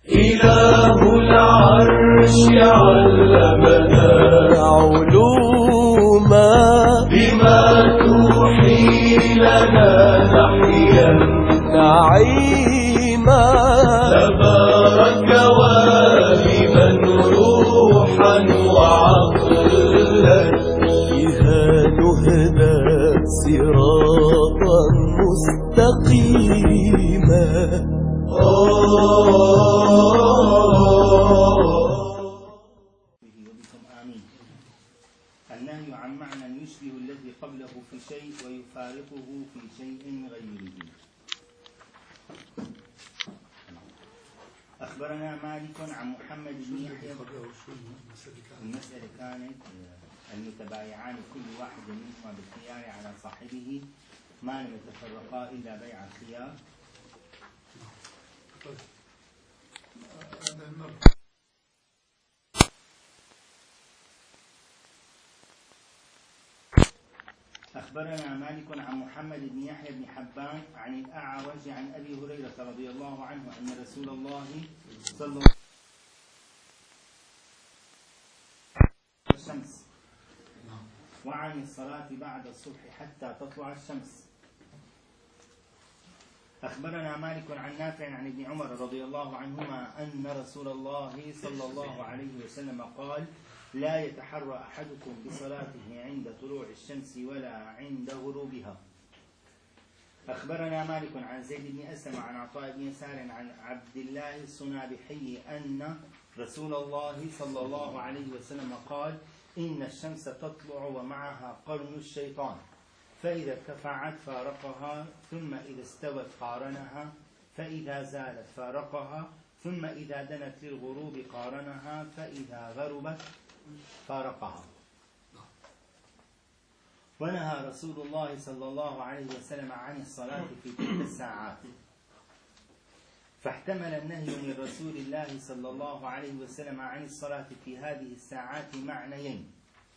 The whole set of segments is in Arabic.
إله العرش علمنا علوما بما توحي لنا نحيا نعيما تبارك واهبا روحا وعقلا بها نهدى صراطا مستقيما. النهي عن معنى يشبه الذي قبله في شيء ويفارقه في شيء غيره. أخبرنا مالك عن محمد بن يحيى. المسألة كانت المتبايعان كل واحد منهما بالخيار على صاحبه ما لم يتفرقا إلا بيع الخيار. أخبرنا مالك عن محمد بن يحيى بن حبان عن الأعرج عن أبي هريرة رضي الله عنه أن رسول الله صلى الله عليه وسلم الشمس وعن الصلاة بعد الصبح حتى تطلع الشمس. أخبرنا مالك عن نافع عن ابن عمر رضي الله عنهما أن رسول الله صلى الله عليه وسلم قال: لا يتحرى أحدكم بصلاته عند طلوع الشمس ولا عند غروبها. أخبرنا مالك عن زيد بن أسلم عن عطاء بن يسار عن عبد الله الصنابحي أن رسول الله صلى الله عليه وسلم قال: إن الشمس تطلع ومعها قرن الشيطان، فإذا ارتفعت فارقها، ثم إذا استوت قارنها، فإذا زالت فارقها، ثم إذا دنت للغروب قارنها، فإذا غربت فارقها. ونهى رسول الله صلى الله عليه وسلم عن الصلاة في تلك الساعات، فاحتمل النهي من رسول الله صلى الله عليه وسلم عن الصلاة في هذه الساعات معنيين: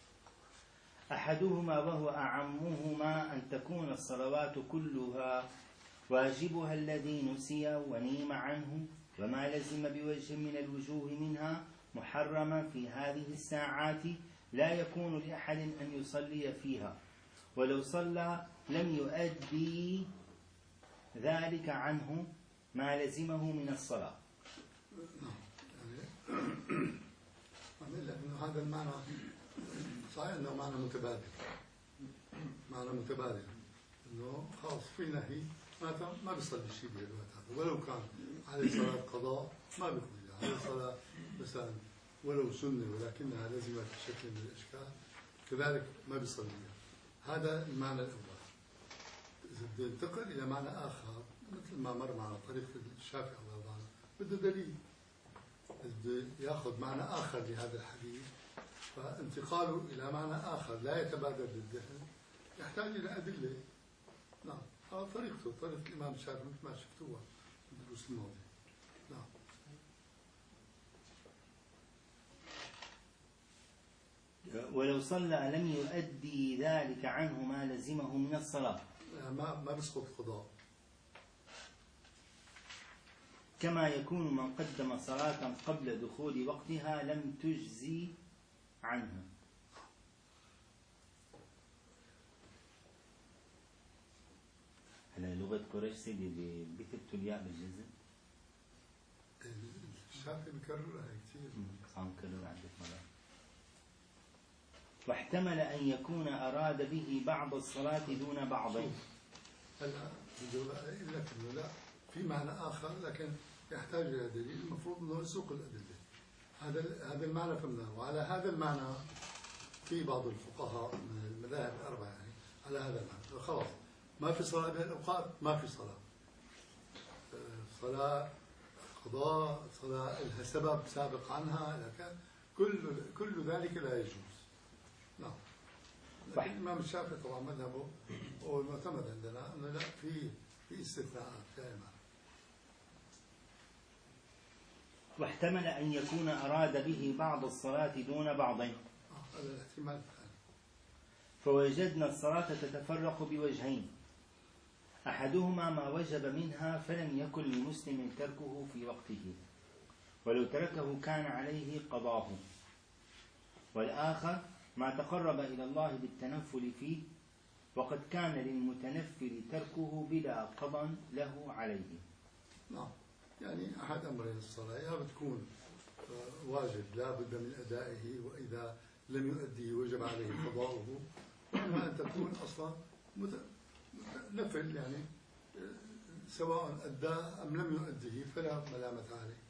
أحدهما وهو أعمهما أن تكون الصلوات كلها واجبها الذي نسي ونيم عنه وما لزم بوجه من الوجوه منها محرما في هذه الساعات لا يكون لأحد أن يصلي فيها، ولو صلى لم يؤدي ذلك عنه ما لزمه من الصلاة. هذا المعنى صحيح أنه معنى متبادل، أنه خلاص في نهي ما بيصلي شيء بالوقت هذا، ولو كان عليه صلاة قضاء ما بيقضي، عليه صلاة مثلا ولو سنة ولكنها لازمة بشكل من الأشكال كذلك ما بيصلي. هذا المعنى الأول. إذا ينتقل إلى معنى آخر مثل ما مر معنا طريقة الشافعي الله عنه بده دليل، بده يأخذ معنى آخر لهذا الحديث، فانتقاله إلى معنى آخر لا يتبادر للذهن يحتاج إلى أدلة. نعم، هذا طريقته، طريقة الإمام الشافعي مثل ما شفتوها في الدروس الماضية. نعم. ولو صلى لم يؤدي ذلك عنه ما لزمه من الصلاة، ما بيسقط قضاء. كما يكون من قدم صلاة قبل دخول وقتها لم تجزي عنه. هلا لغة قريش سيدي بكتبتوا الياء بالجزم؟ الشافعي بكررها كثير. عم كرر عدة مرات. واحتمل أن يكون أراد به بعض الصلاة دون بعض. هلا بدي أقول لك إنه لا، في معنى آخر لكن يحتاج إلى دليل، المفروض إنه يسوق الأدلة. هذا المعنى فهمناه، وعلى هذا المعنى في بعض الفقهاء من المذاهب الأربعة يعني على هذا المعنى، خلاص ما في صلاة بهالأوقات، ما في صلاة. صلاة قضاء، صلاة لها سبب سابق عنها، كل ذلك لا يجوز. نعم. لكن الإمام الشافعي طبعا مذهبه هو المعتمد عندنا أنه لا، في استثناءات دائما. واحتمل أن يكون أراد به بعض الصلاة دون بعض. هذا الاحتمال الثاني. فوجدنا الصلاة تتفرق بوجهين: أحدهما ما وجب منها فلم يكن لمسلم تركه في وقته، ولو تركه كان عليه قضاه. والآخر ما تقرب إلى الله بالتنفل فيه، وقد كان للمتنفل تركه بلا قضى له عليه. نعم، يعني أحد أمرين الصلاة، يا بتكون واجب لا بد من أدائه، وإذا لم يؤديه وجب عليه قضاؤه، وإما أن تكون أصلا نفل، يعني سواء أدى أم لم يؤديه فلا ملامة عليه.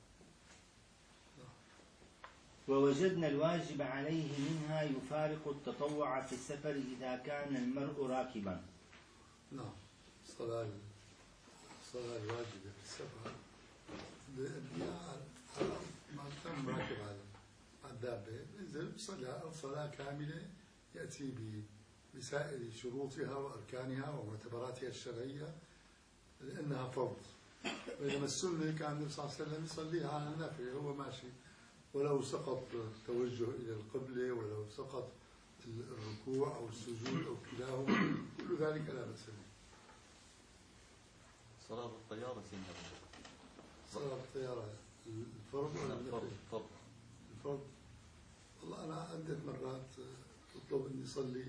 ووجدنا الواجب عليه منها يفارق التطوع في السفر إذا كان المرء راكبا. نعم، الصلاة الواجبة في السفر ما كان راكب على الدابة، إذا صلاة كاملة يأتي بسائر شروطها وأركانها ومعتبراتها الشرعية، لأنها فرض. وإنما السنة كان النبي صلى الله عليه وسلم يصليها على النافلة هو ماشي، ولو سقط التوجه إلى القبلة، ولو سقط الركوع أو السجود أو كلاهما، كل ذلك لا بأس به. صلاة الطيارة سنة. صلاة الطيارة الفرض ولا النفل؟ الفرض. والله أنا عدة مرات أطلب إني أصلي،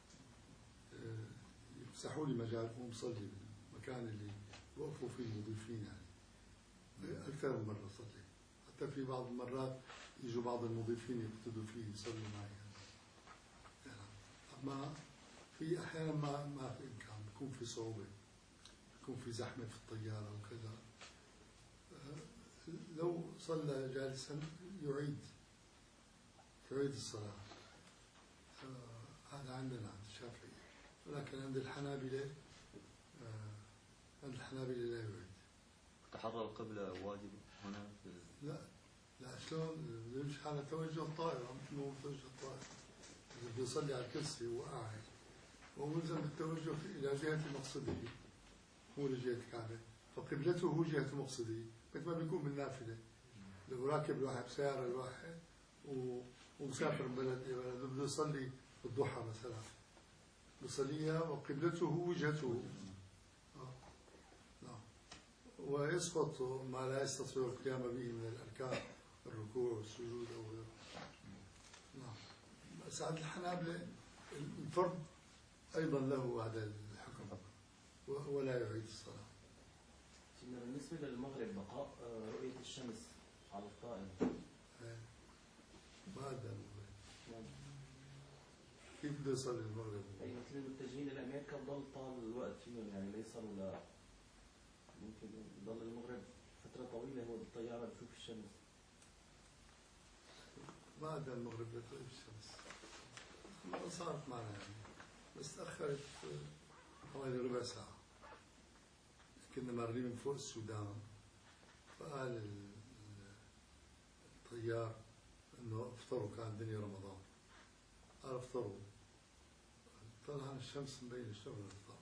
يفسحوا لي مجال أقوم أصلي بالمكان اللي وقفوا فيه المضيفين، يعني أكثر من مرة صلي، حتى في بعض المرات يجوا بعض المضيفين يقتدوا فيه يصلوا معي يعني. أما في أحيانا ما في إمكان، بيكون في صعوبة، بيكون في زحمة في الطيارة وكذا. لو صلى جالسا يعيد الصلاة. هذا عندنا عند الشافعي، ولكن عند الحنابلة لا يعيد. تحرر القبلة واجب هنا لا شلون يمشي على توجه الطائرة، مثل ما هو توجه الطائرة، إذا بيصلي على الكرسي وقاعد وملزم بالتوجه إلى جهة مقصده، مو لجهة الكعبة، فقبلته جهة مقصده، مثل ما بيكون بالنافلة. لو راكب الواحد بسيارة الواحد ومسافر من بلد إلى بلد بده يصلي الضحى مثلا، بصليها وقبلته وجهته، ويسقط ما لا يستطيع القيام به من الأركان، الركوع والسجود أو غيره. نعم، بس عند الحنابلة الفرد أيضا له هذا الحكم ولا يعيد الصلاة. بالنسبة للمغرب بقاء رؤية الشمس على القائم. ما أدى المغرب. كيف بده يصلي المغرب؟ أي مثل المتجهين لأمريكا بضل طال الوقت فيهم، يعني لا يصلوا ممكن يضل المغرب فترة طويلة هو بالطيارة بشوف الشمس. ما أدى المغرب لرؤية الشمس. مرة صارت معنا يعني، بس تأخرت حوالي ربع ساعة. كنا مارين من فوق السودان، فقال الطيار انه افطروا، كان الدنيا رمضان، قال افطروا، طلع الشمس مبينة شلون الافطار،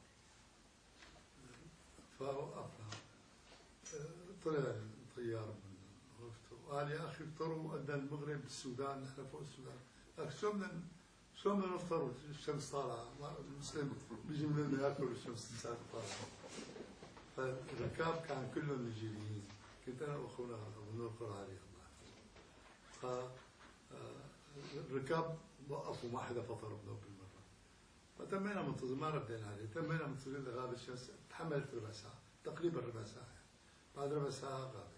فوقفنا. طلع الطيار من غرفته وقال يا اخي افطروا، ادى المغرب بالسودان، نحن فوق السودان، قال شو بدنا نفطر الشمس طالعة، المسلم بيجي من ياكل الشمس لساتها طالعة. فالركاب كان كلهم نيجيريين، كنت انا واخونا ابو نور قرعلي الله يحفظه. فالركاب وقفوا، ما حدا فطر بنوب بالمره، فتمينا منتظر، ما ردينا عليه، تمينا منتظرين لغاب الشمس. تحملت ربع ساعه تقريبا، ربع ساعه يعني. بعد ربع ساعه غابت.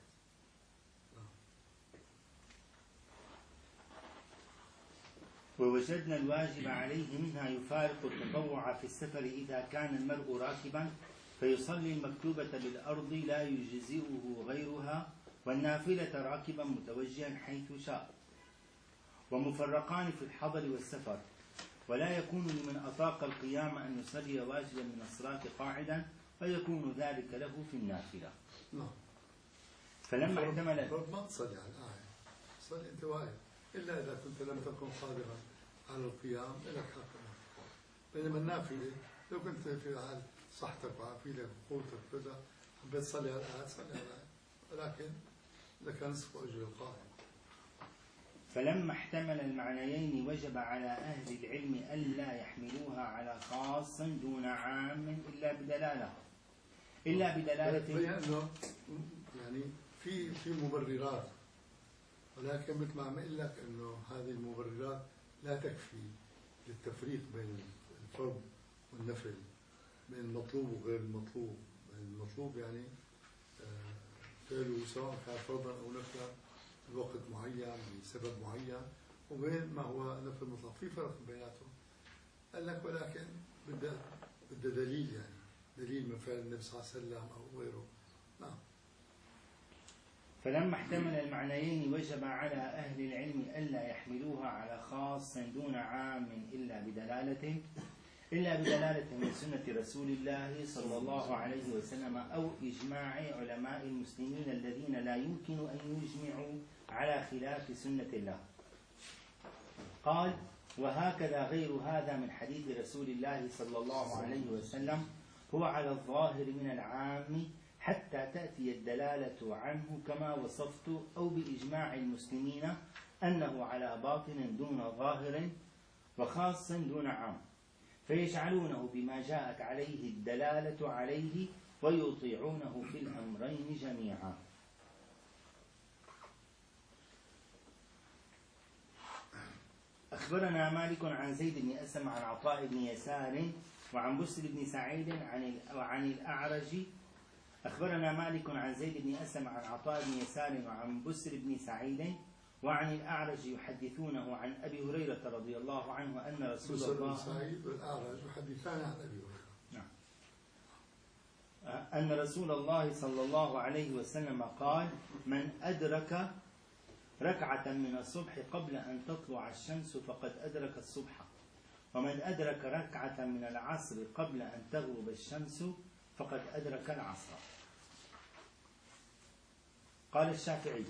ووجدنا الواجب عليه منها يفارق التطوع في السفر إذا كان المرء راكبا، فيصلي المكتوبة بالأرض لا يجزئه غيرها، والنافلة راكبا متوجها حيث شاء، ومفرقان في الحضر والسفر. ولا يكون لمن أطاق القيام أن يصلي واجبا من الصلاة قاعدا، فيكون ذلك له في النافلة. فلما احتمل ما تصلي على الآية، صلي أنت واقف، إلا إذا كنت لم تكن قادرا على القيام لك حق. بينما النافلة لو كنت في حال صحتك وعافيتك وقوتك كذا، حبيت تصلي على الآية تصلي على الآية، ولكن لك نصف أجر القائم. فلما احتمل المعنيين وجب على أهل العلم ألا يحملوها على خاص دون عام إلا بدلالة أنه يعني في مبررات ولكن مثل ما عم أقول لك إنه هذه المبررات لا تكفي للتفريق بين الفرض والنفل، بين المطلوب وغير المطلوب. المطلوب يعني فعله سواء كان فرضا أو نفلا بوقت معين بسبب معين، وبين ما هو نفل مطلق في فرق بيناتهم. قال لك ولكن بدها دليل، يعني دليل من فعل النبي صلى الله عليه وسلم أو غيره. نعم. فلما احتمل المعنيين وجب على أهل العلم ألا يحملوها على خاص دون عام إلا بدلالة من سنة رسول الله صلى الله عليه وسلم أو إجماع علماء المسلمين الذين لا يمكن أن يجمعوا على خلاف سنة الله. قال: وهكذا غير هذا من حديث رسول الله صلى الله عليه وسلم هو على الظاهر من العام حتى تأتي الدلالة عنه كما وصفت، أو بإجماع المسلمين أنه على باطن دون ظاهر وخاص دون عام، فيجعلونه بما جاءت عليه الدلالة عليه ويطيعونه في الأمرين جميعا. أخبرنا مالك عن زيد بن أسلم عن عطاء بن يسار وعن بسر بن سعيد وعن الأعرج. أخبرنا مالك عن زيد بن أسلم عن عطاء بن يسار وعن بسر بن سعيد وعن الأعرج يحدثونه عن أبي هريرة رضي الله عنه أن رسول الله بسر بن سعيد والأعرج يحدثان عن أبي هريرة. نعم. أن رسول الله صلى الله عليه وسلم قال: من أدرك ركعة من الصبح قبل أن تطلع الشمس فقد أدرك الصبح، ومن أدرك ركعة من العصر قبل أن تغرب الشمس فقد أدرك العصر. قال الشافعي: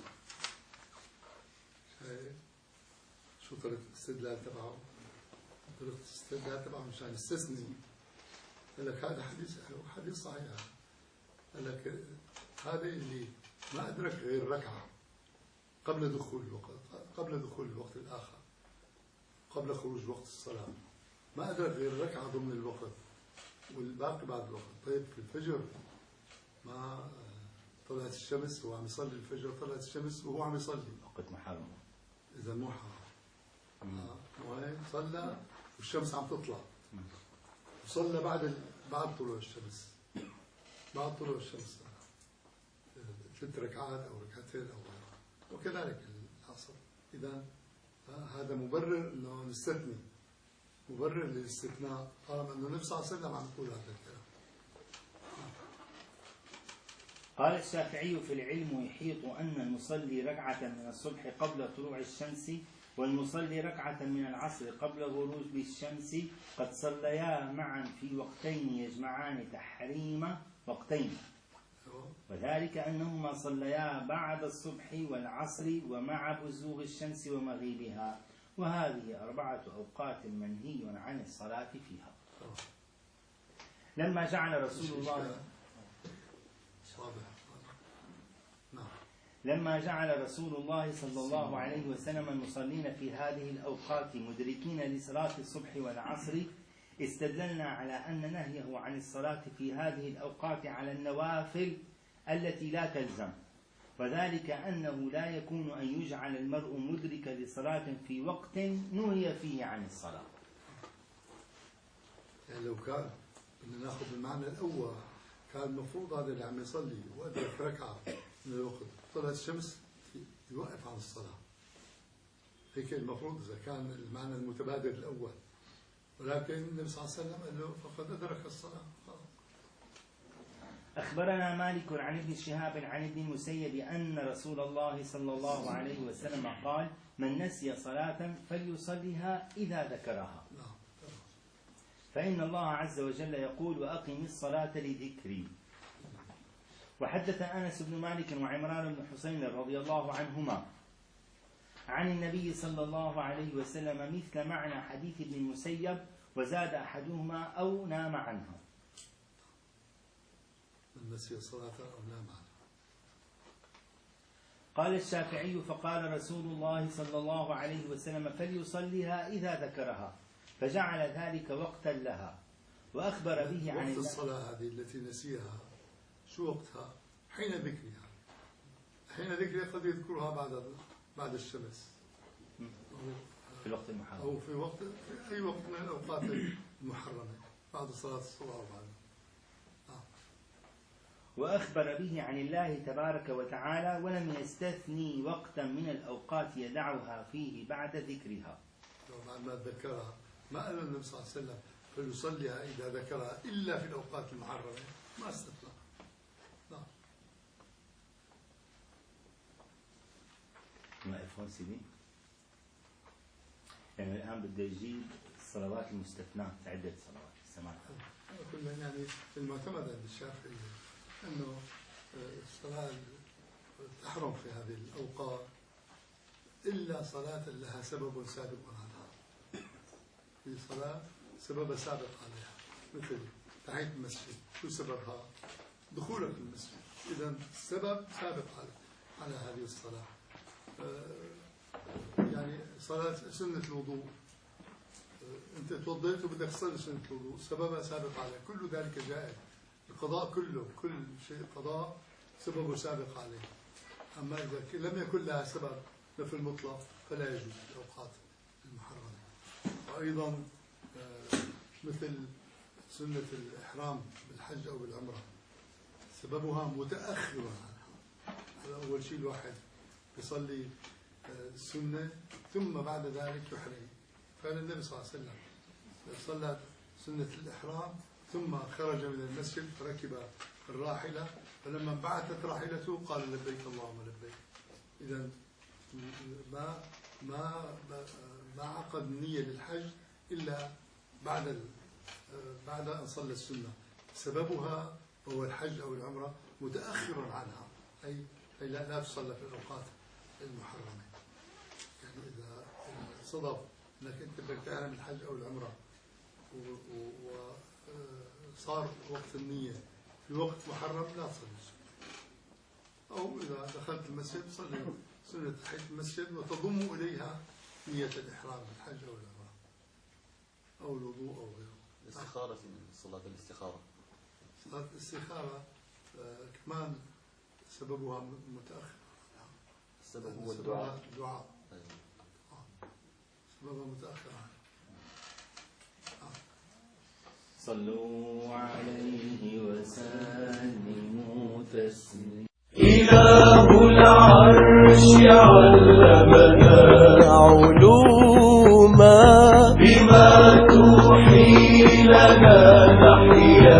شو طريقة الاستدلال تبعه؟ طريقة الاستدلال تبعه مشان يستثني. قال لك هذا حديث صحيح. قال لك هذا اللي ما أدرك غير ركعة قبل دخول الوقت الآخر، قبل خروج وقت الصلاة، ما أدرك غير ركعة ضمن الوقت والباقي بعد الوقت. طيب في الفجر ما طلعت الشمس وهو عم يصلي الفجر، طلعت الشمس وهو عم يصلي وقت محرم، إذا مو حرام. وهي صلى والشمس عم تطلع، وصلى بعد طلوع الشمس، بعد طلوع الشمس 3 ركعات أو ركعتين أو غيرها، وكذلك العصر. إذا هذا مبرر إنه نستثني، مبرر للاستثناء طالما إنه النبي صلى الله عليه وسلم عم يقول هذا الكلام. قال الشافعي: في العلم يحيط أن المصلي ركعة من الصبح قبل طلوع الشمس والمصلي ركعة من العصر قبل غروب الشمس قد صليا معا في وقتين يجمعان تحريم وقتين، وذلك أنهما صليا بعد الصبح والعصر ومع بزوغ الشمس ومغيبها، وهذه 4 أوقات منهي عن الصلاة فيها. لما جعل رسول الله صلى الله عليه وسلم المصلين في هذه الأوقات مدركين لصلاة الصبح والعصر، استدللنا على أن نهيه عن الصلاة في هذه الأوقات على النوافل التي لا تلزم، وذلك أنه لا يكون أن يجعل المرء مدركا لصلاة في وقت نهي فيه عن الصلاة. يعني لو كان بدنا ناخذ المعنى الأول، كان المفروض هذا اللي عم يصلي وأدرك ركعة من الوقت طلعت الشمس يوقف عن الصلاة، هيك المفروض إذا كان المعنى المتبادر الأول. ولكن النبي صلى الله عليه وسلم قال له فقد أدرك الصلاة. أخبرنا مالك عن ابن شهاب عن ابن المسيب أن رسول الله صلى الله عليه وسلم قال: من نسي صلاة فليصليها إذا ذكرها، فإن الله عز وجل يقول: وأقم الصلاة لذكري. وحدث أنس بن مالك وعمران بن حسين رضي الله عنهما عن النبي صلى الله عليه وسلم مثل معنى حديث ابن المسيب، وزاد أحدهما أو نام عنه. من نسي الصلاة أو نام عنها. قال الشافعي: فقال رسول الله صلى الله عليه وسلم: فليصليها إذا ذكرها، فجعل ذلك وقتا لها. وأخبر به عن وقت الصلاة هذه التي نسيها شو وقتها؟ حين ذكرها. حين ذكرها قد يذكرها بعد الشمس في الوقت المحرم أو في أي وقت من الأوقات المحرمة بعد صلاة الصبح وبعد. وأخبر به عن الله تبارك وتعالى ولم يستثني وقتا من الأوقات يدعها فيه بعد ذكرها. بعد ما ذكرها ما قال النبي صلى الله عليه وسلم فليصليها إذا ذكرها إلا في الأوقات المحرمة، ما استثنى. ما افهم سيدي؟ يعني الآن بدي أجيب الصلوات المستثناة عدة صلوات السماع. كنا يعني المعتمد عند الشافعي أنه الصلاة تحرم في هذه الأوقات إلا صلاة لها سبب سابق عنها. في صلاة سبب سابق عليها مثل تحية المسجد، شو سببها؟ دخولك المسجد، إذا السبب سابق على هذه الصلاة. يعني صلاة سنة الوضوء، أنت توضيت وبدك تصلي سنة الوضوء سببها سابق عليه، كل ذلك جائز. القضاء كله، كل شيء قضاء سببه سابق عليه. أما إذا لم يكن لها سبب في المطلق فلا يجوز في الأوقات المحرمة. وأيضا مثل سنة الإحرام بالحج أو بالعمرة سببها متأخر عنها. أول شيء الواحد يصلي السنة ثم بعد ذلك يحرم. فعل النبي صلى الله عليه وسلم صلى سنة الإحرام ثم خرج من المسجد فركب الراحلة، فلما انبعثت راحلته قال لبيك اللهم لبيك. إذا ما عقد النية للحج إلا بعد أن صلى السنة. سببها وهو الحج أو العمرة متأخر عنها، أي لا تصلى في الأوقات المحرمة. يعني إذا صدف أنك أنت بدك تعلم الحج أو العمرة وصار وقت النية في وقت محرم لا تصلي السنة. أو إذا دخلت المسجد صلي سنة تحية المسجد وتضم إليها نية الإحرام بالحج أو العمرة أو الوضوء أو غيره. الاستخارة، صلاة الاستخارة. صلاة الاستخارة كمان سببها متأخر. السبب هو الدعاء. سببها متأخر. صلوا عليه وسلموا تسليما. إله العرش علمنا علوما بما توحي لنا نحيا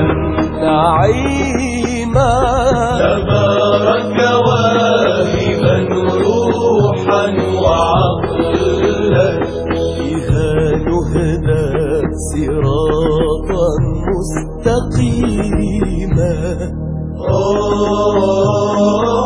نعيما. تبارك واهبا روحا وعقلا بها نهدى صراطا مستقيما.